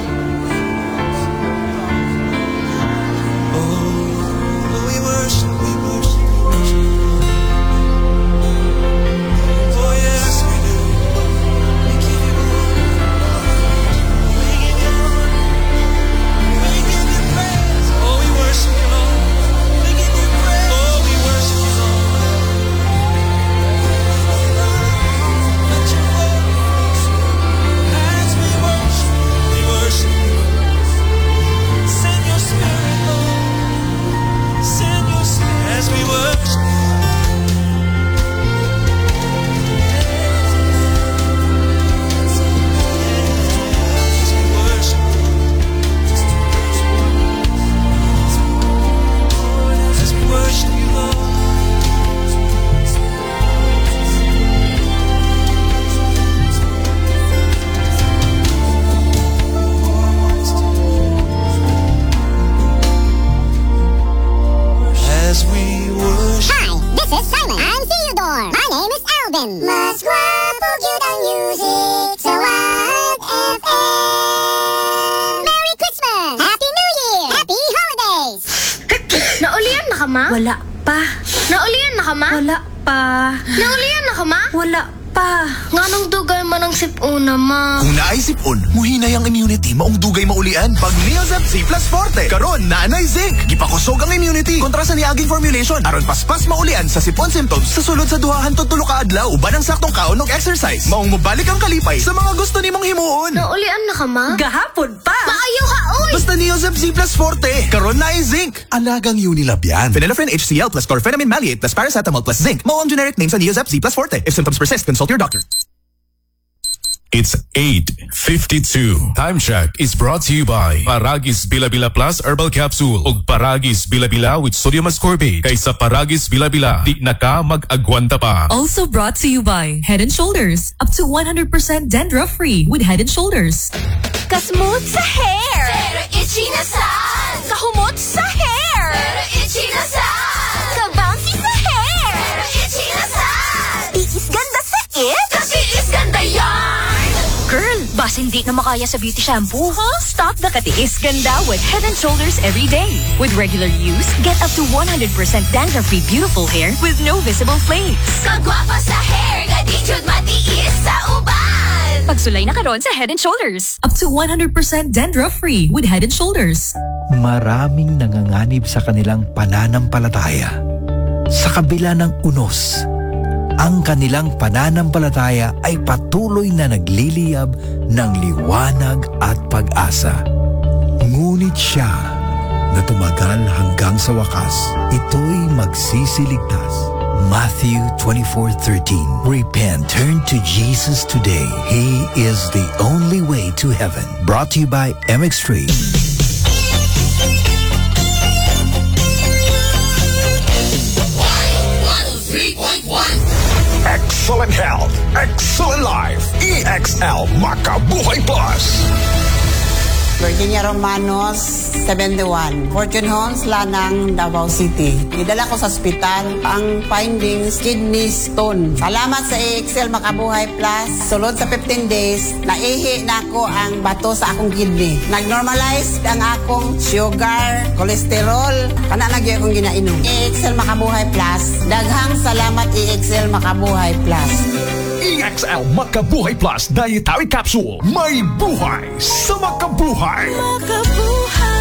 Oh, oh we worship, we worship, we worship. Oh, yes, we do. We give you glory. We give you honor. We give you praise. Oh, we worship you, Lord. We give you praise. Oh, we worship you, Lord. Let your glory fall. As we worship, we worship you. Send your spirit, Lord. Send your spirit as we worship. As we worship you, Lord. As we worship. Hi, this is Simon. I'm Theodore. My name is Alvin. Mas guwapo cute ang music sa Wild F M. Merry Christmas! Happy New Year! Happy Holidays! Naulian na ka, ma? Wala pa. Naulian na ka, ma? Wala pa. Naulian na ka, ma? Wala pa. Nganong dugay man ang sipuna, ma? Kung naay sipon, muhinay ang immunity maong dugay maulian. Pag Neozep C Plus Forte, karon naanay zinc. Gipakusog ang immunity kontra sa niaging formulation aron paspas maulian sa sipon symptoms sa sulod sa duha hangtod tulo ka adlaw uban ang saktong kaon og exercise. Maong mobalik ang kalipay sa mga gusto nimong himuon. Naulian na ka, ma? Gahapon pa. Maayo ka, uy! Basta Neozep C Plus Forte, karon naay zinc. Alagang Unilab yan. Phenylephrine H C l plus chlorphenamine maleate plus paracetamol plus zinc. Mao ang generic name sa Neozep C Plus Forte. If symptoms persist, consult your doctor. It's eight fifty-two. Time check is brought to you by Paragis Bila-Bila Plus Herbal Capsule ug Paragis Bila-Bila with sodium ascorbate. Kaysa Paragis Bila-Bila, di na ka mag-agwanta pa. Also brought to you by Head and Shoulders. Up to one hundred percent dandruff-free with Head and Shoulders. Kasmooth sa hair! Pero itchy na saan! Kahumot sa hair! Pero itchy na saan! Kabouncy sa hair! Pero itchy na saan! Tiis ganda sa it! Kasi is ganda yan! Girl, bas hindi na makaya sa beauty shampoo, huh? Stop the katiis ganda with Head and Shoulders every day. With regular use, get up to one hundred percent dandruff-free beautiful hair with no visible flakes. Kagwapa sa hair, gadijud matiis sa uban! Pagsulay na karon sa Head and Shoulders. Up to one hundred percent dandruff-free with Head and Shoulders. Maraming nanganganib sa kanilang pananampalataya. Sa kabila ng unos, ang kanilang pananampalataya ay patuloy na nagliliyab ng liwanag at pag-asa. Ngunit siya na tumagal hanggang sa wakas, ito'y magsisiligtas. Matthew twenty-four thirteen. Repent, turn to Jesus today. He is the only way to heaven. Brought to you by M X three. Excellent health, excellent life. E X L Makabuhay Plus. Virginia Romanos, seventy-one. Fortune Homes, Lanang, Davao City. Idala ko sa ospital ang findings, kidney stone. Salamat sa E X L Makabuhay Plus. Sulod sa fifteen days, naihi na ako ang bato sa akong kidney. Nag-normalize ang akong sugar, cholesterol. Kana lagi akong ginainom. E X L Makabuhay Plus. Daghang salamat E X L Makabuhay Plus. E X L Makabuhay Plus Dietary Capsule. May buhay sa makabuhay. Makabuhay!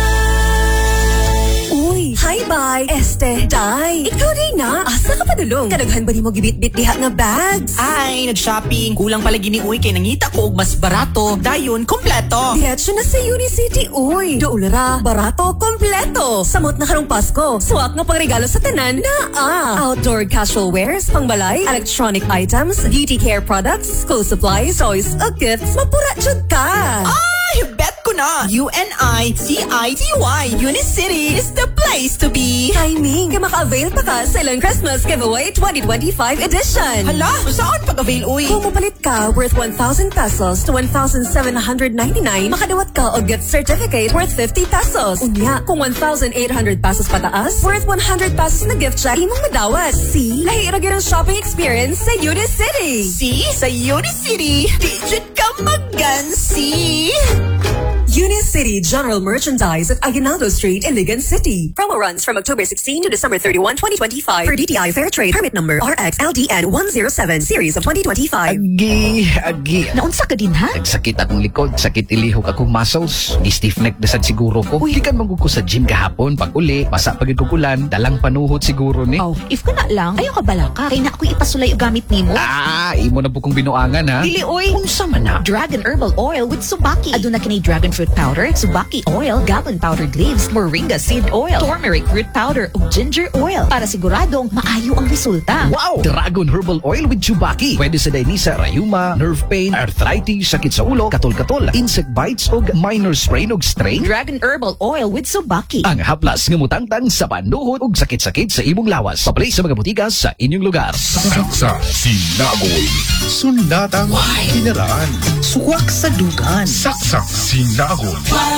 Abay, este, day. Ikaw din na. Asa ka padulong? Kadaghan ba ni mo gibit-bit diha nga bags? Ay, nag-shopping. Kulang pala gini uy kay nangita ko og mas barato. Dayon, kompleto. Diretso na sa Unicity, uy. Doulara, barato, kompleto. Samot na karong Pasko. Suwak nga pangregalo sa tanan na ah. Outdoor casual wears, pangbalay, electronic items, beauty care products, school supplies, toys, o gifts. Mapura jud ka. Ay, bet ko na. U N I C I T Y Unicity is the place to be. Timing, kaya maka-avail pa ka sa ilang Christmas Giveaway twenty twenty-five edition. Hala, saan pag-avail, uy? Kung mapalit ka worth one thousand pesos to one thousand seven hundred ninety-nine, makadawat ka o gift certificate worth fifty pesos. Unya, kung one thousand eight hundred pesos pataas, worth one hundred pesos na gift check, imong madawat. See? Lahi iragyan ang shopping experience sa Unicity. See? Sa Unicity, digit ka magansi. Unicity General Merchandise at Aguinaldo Street, Iligan City. Promo runs from October sixteenth to December thirty-first, twenty twenty-five. Per D T I Fair Trade Permit Number R X L D N one oh seven Series of twenty twenty-five. Agi, agi. Naunsa ka din ha? Nagsakit atong likod, sakit ilihok akong muscles. Gi-stiff neck dasad siguro ko. Uy, di kan magugko sa gym kahapon. Pag uli, basa pagid ko kulan, dalang panuhot siguro ni. Oh, if ka na lang, ayaw ka bala ka. Kaya na ako'y ipasulay o gamit nimo. Ah, imo na po kong binuangan ha. Dili, oy. Unsa man na? Dragon Herbal Oil with Subaki. Aduna kinay Dragon Fruit Powder, Subaki Oil, Gallon Powdered Leaves, Moringa Seed Oil, Turmeric Root Powder, ug Ginger Oil para siguradong maayo ang resulta. Wow! Dragon Herbal Oil with Chubaki. Pwede sa Dainisa, rayuma, nerve pain, arthritis, sakit sa ulo, katol-katol, insect bites, ug minor sprain ug strain. Dragon Herbal Oil with Subaki. Ang haplas nga mutangtang sa panuhot ug sakit-sakit sa imong lawas. Paplay sa mga butikas sa inyong lugar. Saksa Sinagoy. Sundatang kinaraan. Suwak sa dugan. Saksa Sinagoy.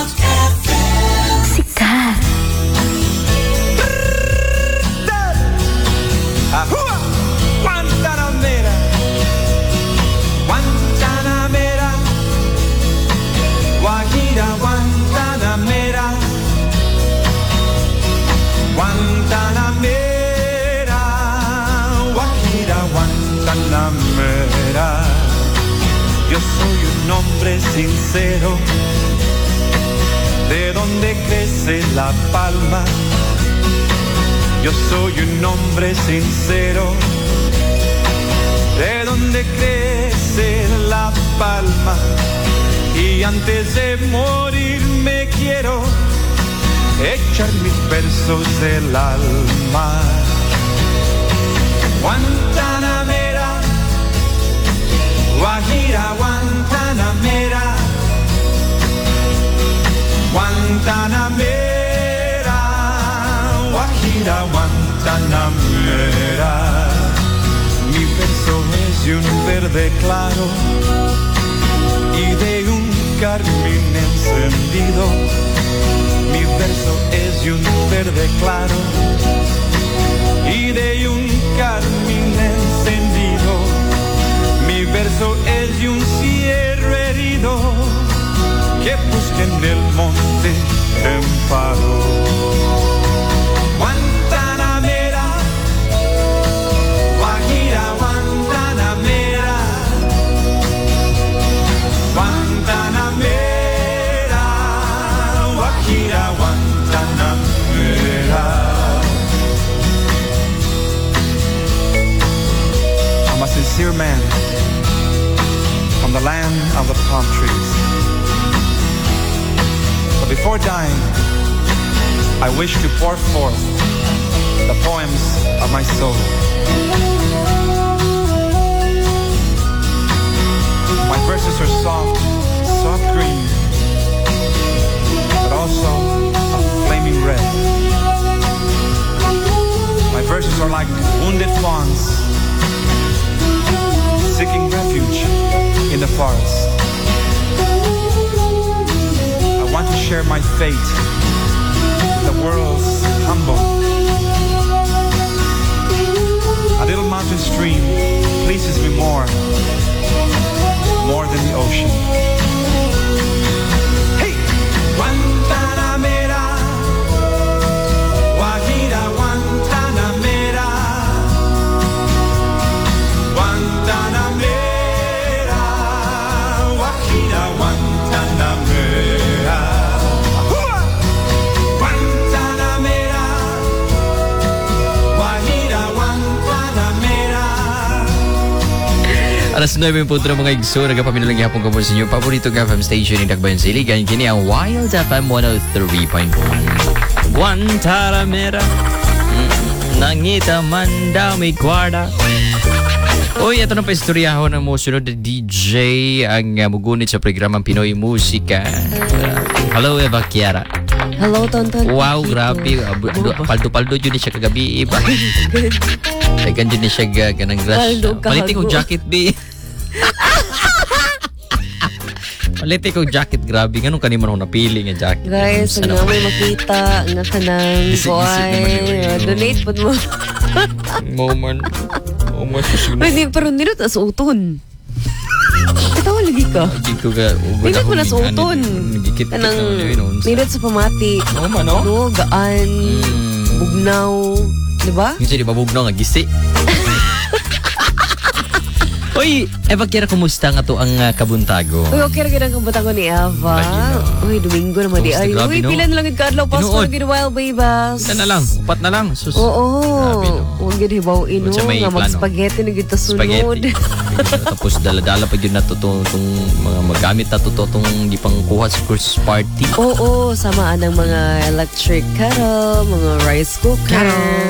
Sikat. Ahua! Guantanamera, Guantanamera, Guajira, Guantanamera, Guantanamera, Guajira, Guantanamera. Yo soy un hombre sincero, de donde crece la palma. Yo soy un hombre sincero, de donde crece la palma. Y antes de morir me quiero echar mis versos del alma. Guantanamera, Guajira, Guantanamera, Guantanamera, Guajira, Guantanamera. Mi verso es de un verde claro y de un carmín encendido. Mi verso es de un verde claro y de un carmín encendido. Mi verso es de un cierro herido que busca en el monte amparo. Guantanamera, Guajira, Guantanamera, Guantanamera, Guajira, Guantanamera. I'm a sincere man from the land of the palm trees. But before dying, I wish to pour forth the poems of my soul. My verses are soft, soft green, but also a flaming red. My verses are like wounded fawns seeking refuge in the forest. I want to share my fate with the world's humble. A little mountain stream pleases me more, more than the ocean. Hey! Guantanamera, Guajira, Guantanamera, Guantanamera, Guajira, Guantanamera. Guantanamera, Alas nine po ito mga igso. Nagapaminulang yapong ko po sa inyo. Paborito ka F M station ni Dagbayan Siligan. Kini ang Wild F M one oh three point one. Guantanamera. Nangita man daw may kwarda. Uy, ito na pa istoryaho ng musunod na D J ang uh, mugunit sa programang Pinoy Musika. Uh, hello, Eva Kiara. Hello, Tonton. Wow, grabe. Paldo-paldo yun siya kagabi. Iba. Dagan yun siya ganang grass. Palitin kong jacket, B. Palitin kong jacket, grabe. Ganun kanima nung napili nga jacket. Guys, ang nga may makita. Nga ka nang buhay. Donate po mo. Moment. Moment. Pwede, pero nilot na sa uton. Katawa lagi ka. Lagi ko ka. Nilot mo na sa uton. Kanang nilot sa pamati. Oo man, no? No, gaan. Bugnaw. Diba? Yung siya di ba bugnaw nga gisi? Uy, Eva Kiara, kumusta nga to ang uh, kabuntago? Uy, okay rin ang kabuntago ni Eva. Uy, Domingo naman di. Ay, uy, pila na lang yung kadlaw. Pasko na gini wild babies. Pila na lang, upat na lang. Sus. Oo. Huwag gini hibaw ino. Nga mag-spaghetti na gito sunod. Tapos dala-dala pa yun na to itong mga magamit na to itong di pang kuha sa Christmas party. Oo, samaan ng mga electric kettle, mga rice cooker,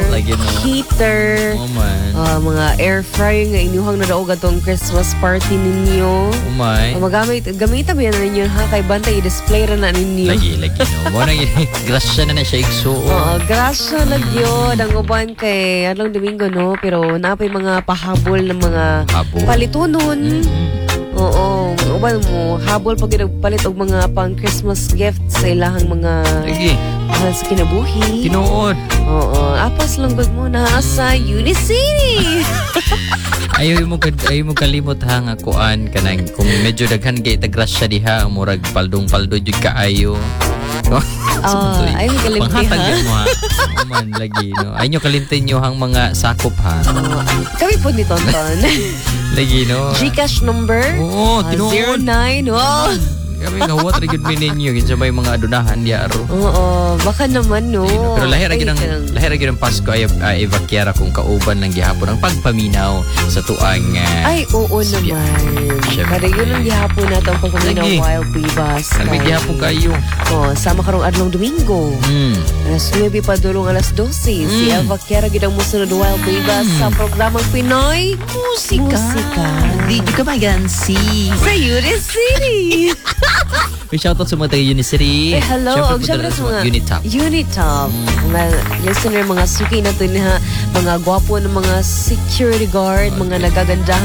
heater, mga air fryer nga inyuhang na daog atong Christmas party ninyo. Oh my. Uh, magamit, gamitan mo yan na ninyo ha, kay bantay, i-display rin na ninyo. Lagi, lagi. No? Muna, grasya na na siya ikso. Oo, grasya na yun. Ang uban kay Adlong Domingo, no? Pero napay mga pahabol ng mga habol. Palitunon. Mm-hmm. Oo, uban mo, habol pag palit og mga pang Christmas gifts sa ilahang mga lagi. Uh, sa kinabuhi. Tinuod. Oo, apas lang gud mo na sa Unicity. Ayaw mo ayaw mo kalimot ha nga kuan kanang kung medyo daghan gay tagrasya diha murag paldong-paldo jud kaayo. Ah, ay kalimti ha. Panghatag mo ha. Man lagi no. Ay nyo kalimtin nyo hang mga sakop ha. Kami po ni Tonton. Lagi no. Gcash number? Oo, tinuod. zero nine. Wow. Kami nga what rigid mi ninyo kinsa may mga adunahan diaro. Oo, baka naman no. Ay, pero lahir gyud ang lahir gyud ang Pasko ay uh, Eva Kiara kung kauban lang gihapon ang pagpaminaw sa tuang uh, ay oo naman. Kada yun ang gihapon nato ang pagpaminaw wild bibas. Ang gihapon kayo. Oh, sama karong adlong Domingo. Mm. Alas nuwebe pa dulong alas dose. Mm. Si Eva Kiara gyud ang musunod wild bibas mm. sa programang Pinoy Musika. Musika. Di ka magansi. Sa Unicity. May shoutout sa mga taga Unicity. Eh, hello. Og syempre sa mga Unitop. Unitop. Mm. Mga listener, mga suki na ito na mga gwapo ng mga security guard, mga nagagandahan